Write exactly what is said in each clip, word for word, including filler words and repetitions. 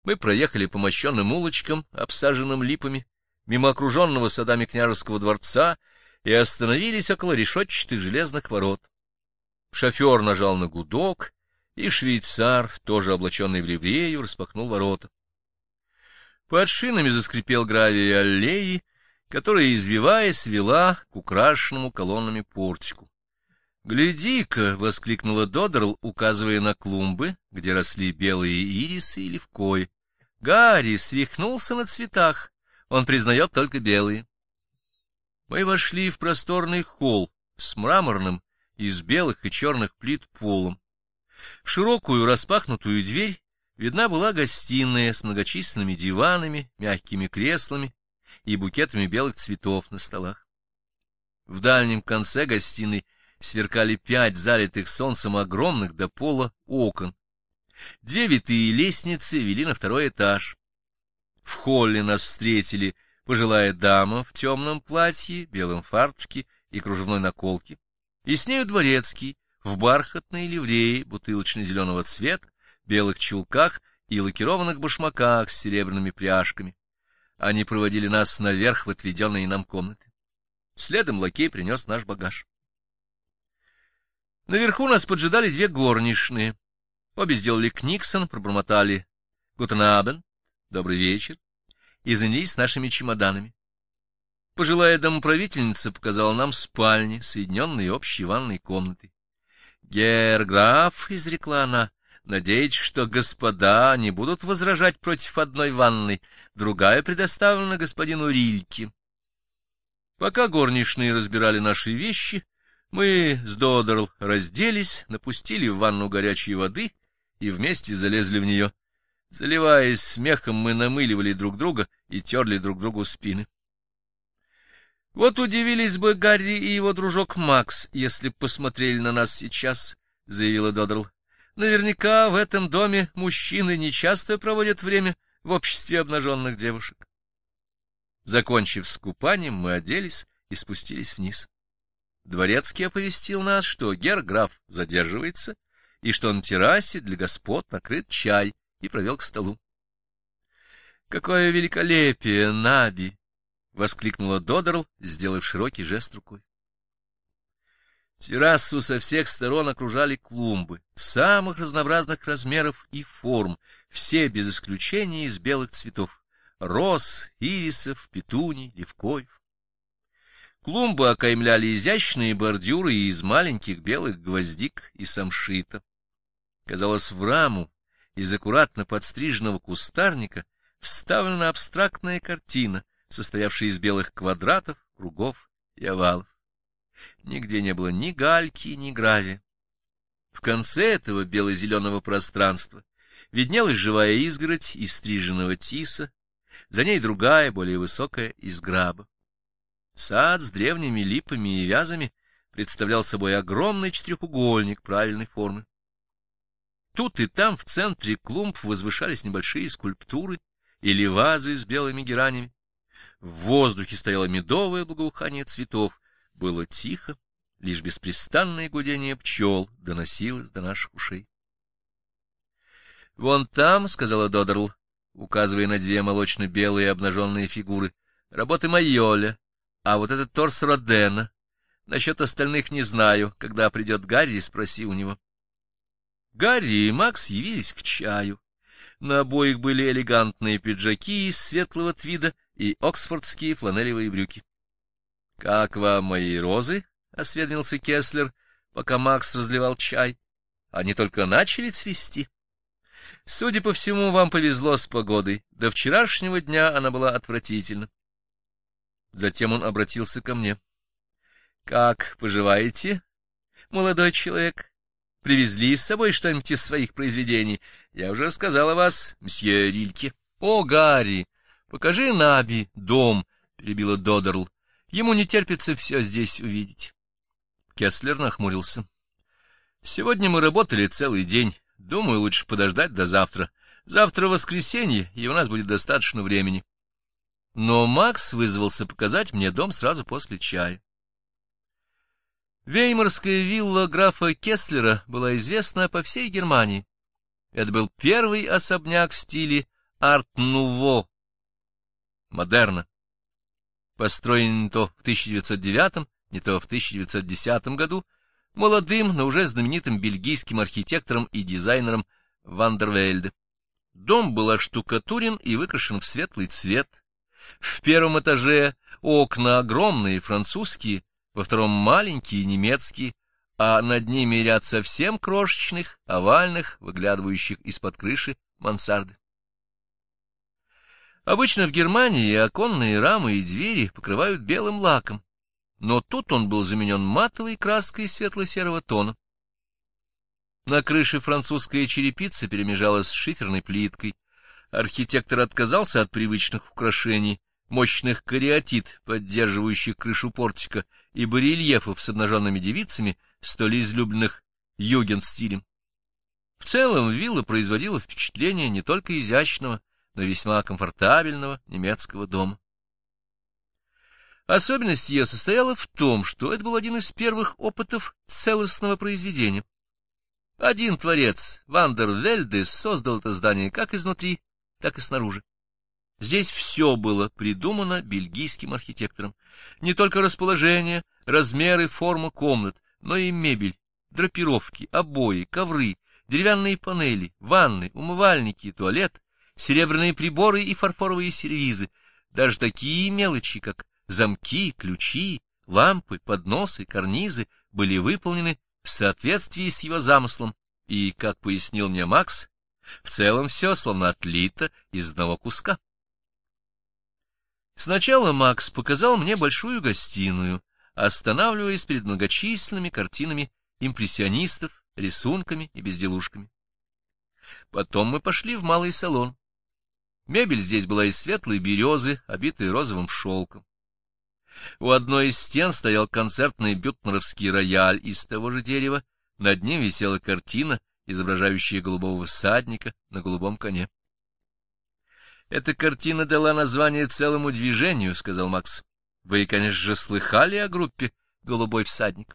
Мы проехали по мощенным улочкам, обсаженным липами, мимо окруженного садами княжеского дворца, и остановились около решетчатых железных ворот. Шофер нажал на гудок, и швейцар, тоже облаченный в ливрею, распахнул ворота. Под шинами заскрипел гравий аллеи, которая, извиваясь, вела к украшенному колоннами портику. — Гляди-ка! — воскликнула Додерл, указывая на клумбы, где росли белые ирисы и левкои. — Гарри свихнулся на цветах, он признает только белые. Мы вошли в просторный холл с мраморным из белых и черных плит полом. В широкую распахнутую дверь видна была гостиная с многочисленными диванами, мягкими креслами и букетами белых цветов на столах. В дальнем конце гостиной сверкали пять залитых солнцем огромных до пола окон. Две витые лестницы вели на второй этаж. В холле нас встретили пожилая дама в темном платье, белом фартуке и кружевной наколке, и с нею дворецкий в бархатной ливрее бутылочно-зеленого цвета, белых чулках и лакированных башмаках с серебряными пряжками. Они проводили нас наверх в отведенные нам комнаты. Следом лакей принес наш багаж. Наверху нас поджидали две горничные. Обе сделали книксон, пробормотали «Гутен абен», «Добрый вечер», и занялись нашими чемоданами. Пожилая домоправительница показала нам спальни, соединенные общей ванной комнатой. «Герр граф», — изрекла она, — «надеюсь, что господа не будут возражать против одной ванной, другая предоставлена господину Рильке». Пока горничные разбирали наши вещи, мы с Додерл разделись, напустили в ванну горячей воды и вместе залезли в нее. Заливаясь смехом, мы намыливали друг друга и терли друг другу спины. Вот удивились бы Гарри и его дружок Макс, если б посмотрели на нас сейчас, — заявила Додерл. Наверняка в этом доме мужчины нечасто проводят время в обществе обнаженных девушек. Закончив с купанием, мы оделись и спустились вниз. Дворецкий оповестил нас, что герр-граф задерживается, и что на террасе для господ накрыт чай, и провел к столу. — Какое великолепие, Наби! — воскликнула Додерл, сделав широкий жест рукой. Террасу со всех сторон окружали клумбы, самых разнообразных размеров и форм, все без исключения из белых цветов — роз, ирисов, петуний, левкоев. Клумбы окаймляли изящные бордюры из маленьких белых гвоздик и самшита. Казалось, в раму из аккуратно подстриженного кустарника вставлена абстрактная картина, состоявшая из белых квадратов, кругов и овалов. Нигде не было ни гальки, ни гравия. В конце этого бело-зеленого пространства виднелась живая изгородь из стриженного тиса, за ней другая, более высокая, из граба. Сад с древними липами и вязами представлял собой огромный четырехугольник правильной формы. Тут и там в центре клумб возвышались небольшие скульптуры или вазы с белыми геранями. В воздухе стояло медовое благоухание цветов. Было тихо, лишь беспрестанное гудение пчел доносилось до наших ушей. — Вон там, — сказала Додерл, указывая на две молочно-белые обнаженные фигуры, — работы Майоля, а вот этот торс Родена. Насчет остальных не знаю. Когда придет Гарри, спроси у него. Гарри и Макс явились к чаю. На обоих были элегантные пиджаки из светлого твида и оксфордские фланелевые брюки. — Как вам мои розы? — осведомился Кеслер, пока Макс разливал чай. — Они только начали цвести. — Судя по всему, вам повезло с погодой. До вчерашнего дня она была отвратительна. Затем он обратился ко мне. — Как поживаете, молодой человек? Привезли с собой что-нибудь из своих произведений? Я уже рассказал о вас, мсье Рильке. — О, Гарри, покажи Наби дом, — перебила Додерл. Ему не терпится все здесь увидеть. Кеслер нахмурился. — Сегодня мы работали целый день. Думаю, лучше подождать до завтра. Завтра воскресенье, и у нас будет достаточно времени. Но Макс вызвался показать мне дом сразу после чая. Веймарская вилла графа Кеслера была известна по всей Германии. Это был первый особняк в стиле арт-нуво, модерна, построенный не то в тысяча девятьсот девятом, не то в тысяча девятьсот десятом году молодым, но уже знаменитым бельгийским архитектором и дизайнером Ван дер Вельде. Дом был оштукатурен и выкрашен в светлый цвет. В первом этаже окна огромные, французские, во втором маленькие, немецкие, а над ними ряд совсем крошечных, овальных, выглядывающих из-под крыши мансарды. Обычно в Германии оконные рамы и двери покрывают белым лаком, но тут он был заменен матовой краской светло-серого тона. На крыше французская черепица перемежалась с шиферной плиткой. Архитектор отказался от привычных украшений, мощных кариатид, поддерживающих крышу портика, и барельефов с обнаженными девицами, столь излюбленных югенстилем. В целом вилла производила впечатление не только изящного, но весьма комфортабельного немецкого дома. Особенность ее состояла в том, что это был один из первых опытов целостного произведения. Один творец, Ван дер Вельде, создал это здание как изнутри, так и снаружи. Здесь все было придумано бельгийским архитектором. Не только расположение, размеры, форма комнат, но и мебель, драпировки, обои, ковры, деревянные панели, ванны, умывальники, туалет, серебряные приборы и фарфоровые сервизы, даже такие мелочи, как замки, ключи, лампы, подносы, карнизы, были выполнены в соответствии с его замыслом, и, как пояснил мне Макс, в целом все словно отлито из одного куска. Сначала Макс показал мне большую гостиную, останавливаясь перед многочисленными картинами импрессионистов, рисунками и безделушками. Потом мы пошли в малый салон. Мебель здесь была из светлой березы, обитой розовым шелком. У одной из стен стоял концертный бютнеровский рояль из того же дерева, над ним висела картина, изображающая голубого всадника на голубом коне. «Эта картина дала название целому движению», — сказал Макс. «Вы, конечно же, слыхали о группе «Голубой всадник».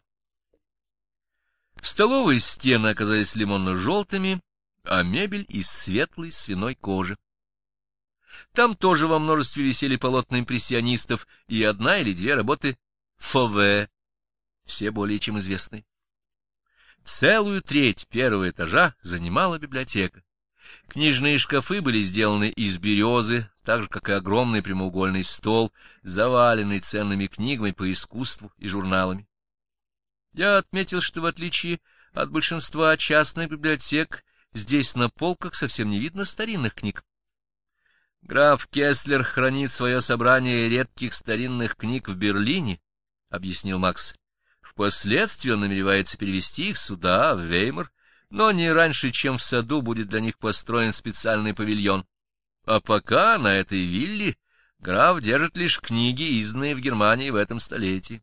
В столовой стены оказались лимонно-желтыми, а мебель из светлой свиной кожи. Там тоже во множестве висели полотна импрессионистов и одна или две работы Фове, все более чем известные. Целую треть первого этажа занимала библиотека. Книжные шкафы были сделаны из березы, так же, как и огромный прямоугольный стол, заваленный ценными книгами по искусству и журналами. Я отметил, что в отличие от большинства частных библиотек, здесь на полках совсем не видно старинных книг. «Граф Кесслер хранит свое собрание редких старинных книг в Берлине», — объяснил Макс. «Впоследствии он намеревается перевести их сюда, в Веймар, но не раньше, чем в саду будет для них построен специальный павильон. А пока на этой вилле граф держит лишь книги, изданные в Германии в этом столетии».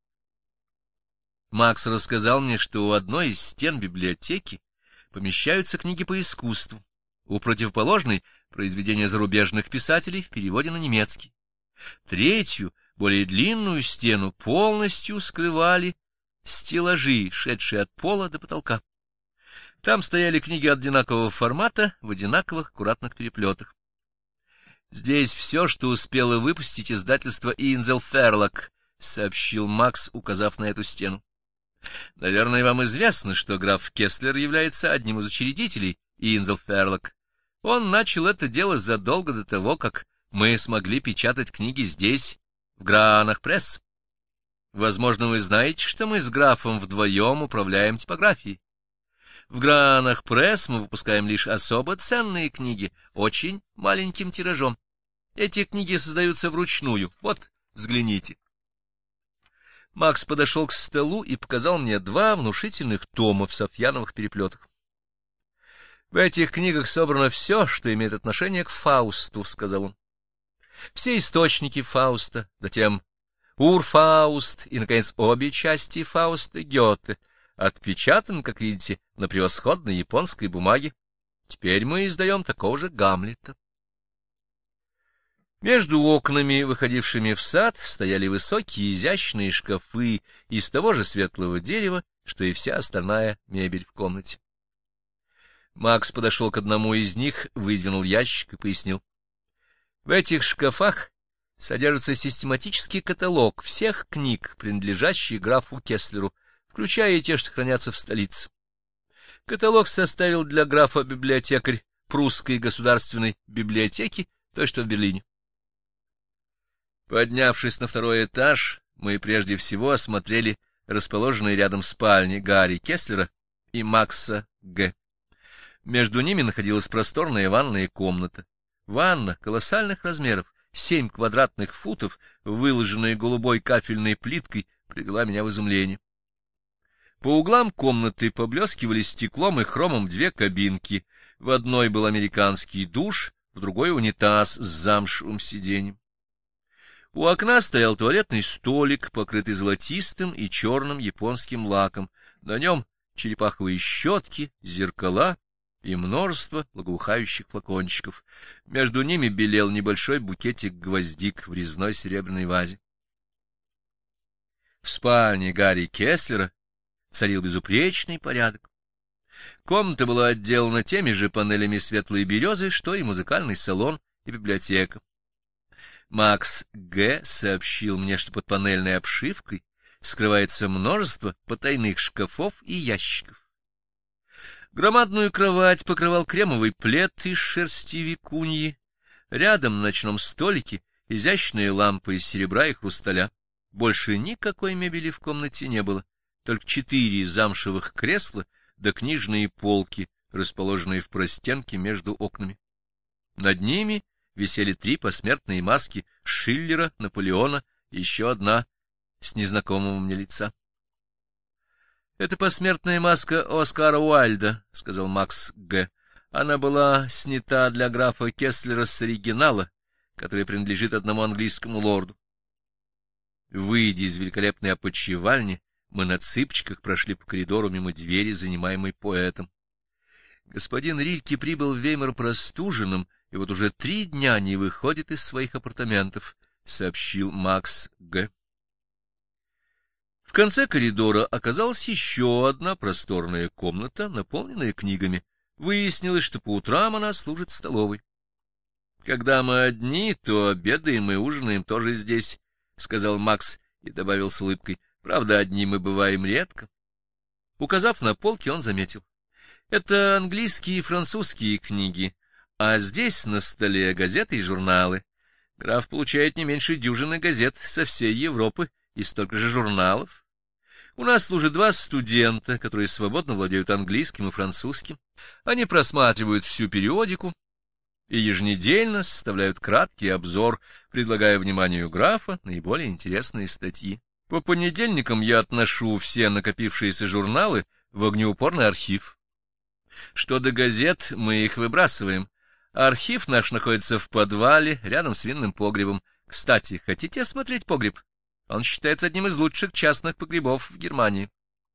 Макс рассказал мне, что у одной из стен библиотеки помещаются книги по искусству, у противоположной — произведения зарубежных писателей в переводе на немецкий. Третью, более длинную стену полностью скрывали стеллажи, шедшие от пола до потолка. Там стояли книги одинакового формата в одинаковых аккуратных переплетах. «Здесь все, что успело выпустить издательство Инзел Ферлак», — сообщил Макс, указав на эту стену. «Наверное, вам известно, что граф Кесслер является одним из учредителей Инзел Ферлак. Он начал это дело задолго до того, как мы смогли печатать книги здесь, в Граанах Пресс. Возможно, вы знаете, что мы с графом вдвоем управляем типографией. В Граанах Пресс мы выпускаем лишь особо ценные книги, очень маленьким тиражом. Эти книги создаются вручную. Вот, взгляните». Макс подошел к столу и показал мне два внушительных тома в софьяновых переплетах. «В этих книгах собрано все, что имеет отношение к Фаусту», — сказал он. «Все источники Фауста, затем Урфауст и, наконец, обе части Фауста Гёте, отпечатан, как видите, на превосходной японской бумаге. Теперь мы издаем такого же Гамлета». Между окнами, выходившими в сад, стояли высокие изящные шкафы из того же светлого дерева, что и вся остальная мебель в комнате. Макс подошел к одному из них, выдвинул ящик и пояснил. В этих шкафах содержится систематический каталог всех книг, принадлежащих графу Кесслеру, включая и те, что хранятся в столице. Каталог составил для графа библиотекарь Прусской государственной библиотеки, той, что в Берлине. Поднявшись на второй этаж, мы прежде всего осмотрели расположенные рядом спальни Гарри Кесслера и Макса Г. Между ними находилась просторная ванная комната. Ванна колоссальных размеров, семь квадратных футов, выложенная голубой кафельной плиткой, привела меня в изумление. По углам комнаты поблескивали стеклом и хромом две кабинки. В одной был американский душ, в другой — унитаз с замшевым сиденьем. У окна стоял туалетный столик, покрытый золотистым и черным японским лаком. На нем черепаховые щетки, зеркала и множество благоухающих флакончиков. Между ними белел небольшой букетик гвоздик в резной серебряной вазе. В спальне Гарри Кесслера царил безупречный порядок. Комната была отделана теми же панелями светлой березы, что и музыкальный салон и библиотека. Макс Г. сообщил мне, что под панельной обшивкой скрывается множество потайных шкафов и ящиков. Громадную кровать покрывал кремовый плед из шерсти викуньи. Рядом на ночном столике изящная лампа из серебра и хрусталя. Больше никакой мебели в комнате не было, только четыре замшевых кресла да книжные полки, расположенные в простенке между окнами. Над ними висели три посмертные маски Шиллера, Наполеона и еще одна с незнакомого мне лица. — Это посмертная маска Оскара Уайльда, — сказал Макс Г. Она была снята для графа Кесслера с оригинала, который принадлежит одному английскому лорду. Выйдя из великолепной опочивальни, мы на цыпочках прошли по коридору мимо двери, занимаемой поэтом. Господин Рильке прибыл в Веймар простуженным, и вот уже три дня не выходит из своих апартаментов, — сообщил Макс Г. В конце коридора оказалась еще одна просторная комната, наполненная книгами. Выяснилось, что по утрам она служит столовой. — Когда мы одни, то обедаем и ужинаем тоже здесь, — сказал Макс и добавил с улыбкой. — Правда, одни мы бываем редко. Указав на полки, он заметил. — Это английские и французские книги, а здесь на столе газеты и журналы. Граф получает не меньше дюжины газет со всей Европы и столько же журналов. У нас служат два студента, которые свободно владеют английским и французским. Они просматривают всю периодику и еженедельно составляют краткий обзор, предлагая вниманию графа наиболее интересные статьи. По понедельникам я отношу все накопившиеся журналы в огнеупорный архив. Что до газет, мы их выбрасываем. Архив наш находится в подвале, рядом с винным погребом. Кстати, хотите осмотреть погреб? Он считается одним из лучших частных погребов в Германии.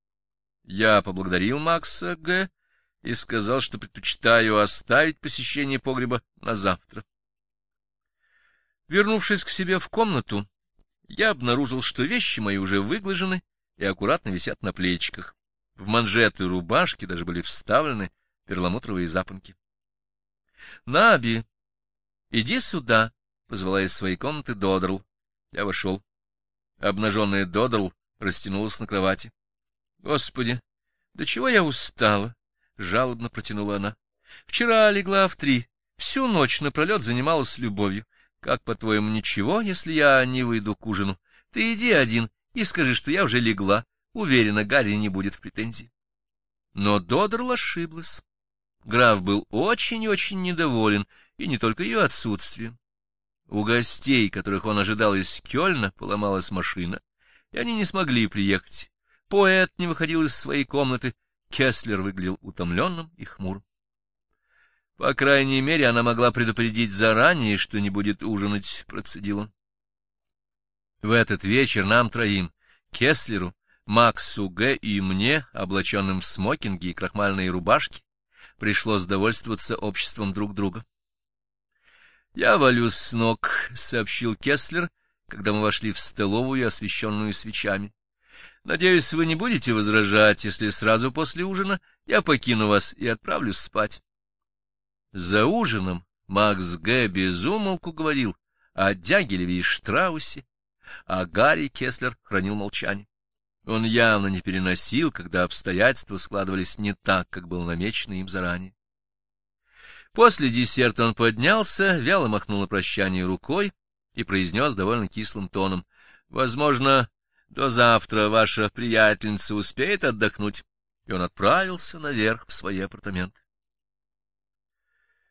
Я поблагодарил Макса Г. и сказал, что предпочитаю оставить посещение погреба на завтра. Вернувшись к себе в комнату, я обнаружил, что вещи мои уже выглажены и аккуратно висят на плечиках. В манжеты рубашки даже были вставлены перламутровые запонки. — Наби, иди сюда, — позвала из своей комнаты Додерл. Я вошел. Обнаженная Додерл растянулась на кровати. — Господи, да чего я устала! — жалобно протянула она. — Вчера легла в три, всю ночь напролет занималась любовью. Как, по-твоему, ничего, если я не выйду к ужину? Ты иди один и скажи, что я уже легла. Уверена, Гарри не будет в претензии. Но Додерл ошиблась. Граф был очень и очень недоволен, и не только ее отсутствием. У гостей, которых он ожидал из Кёльна, поломалась машина, и они не смогли приехать. Поэт не выходил из своей комнаты, Кесслер выглядел утомленным и хмурым. По крайней мере, она могла предупредить заранее, что не будет ужинать, — процедил он. В этот вечер нам троим, Кесслеру, Максу Г. и мне, облаченным в смокинги и крахмальные рубашки, пришлось довольствоваться обществом друг друга. — Я валюсь с ног, — сообщил Кесслер, когда мы вошли в столовую, освещенную свечами. Надеюсь, вы не будете возражать, если сразу после ужина я покину вас и отправлюсь спать. За ужином Макс Г. без умолку говорил о Дягилеве и Штраусе, а Гарри Кеслер хранил молчание. Он явно не переносил, когда обстоятельства складывались не так, как было намечено им заранее. После десерта он поднялся, вяло махнул на прощание рукой и произнес довольно кислым тоном: «Возможно, до завтра ваша приятельница успеет отдохнуть». И он отправился наверх в свои апартаменты.